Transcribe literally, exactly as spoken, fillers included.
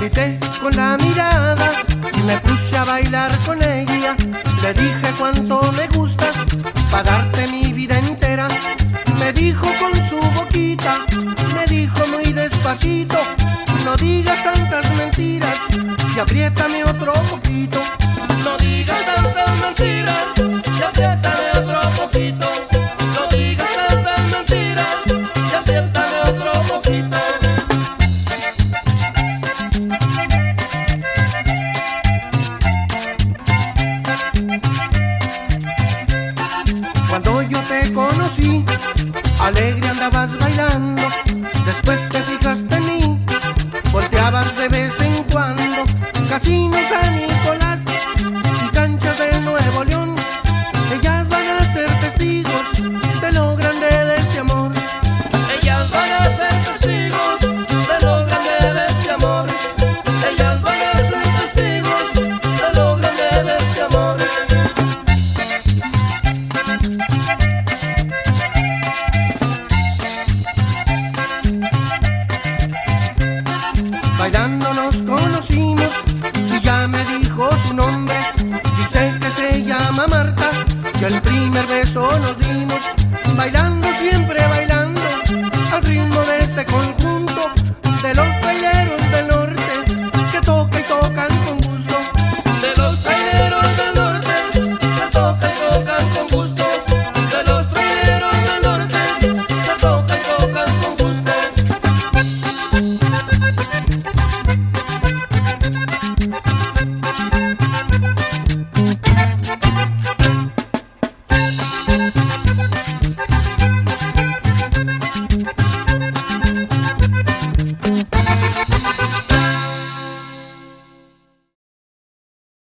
incité con la mirada, me puse a bailar con ella. Le dije cuánto me gustas, pagarte mi vida entera. Me dijo con su boquita, me dijo muy despacito, no digas tantas mentiras y apriétame otro poquito. No digas tantas mentiras y apriétame otro poquito. No digas tantas mentiras y apriétame otro poquito. Cuando yo te conocí, alegre andabas bailando, después te fijaste en mí, volteabas de vez en cuando. Casinos San Nicolás y canchas de Nuevo León, ellas van a ser testigos de lo grande de este amor. Ellas van a ser testigos de lo grande de este amor. Ellas van a ser testigos de lo grande de este amor. Bailando nos conocimos y ya me dijo su nombre. Dice que se llama Marta y el primer beso nos dimos. Bailando siempre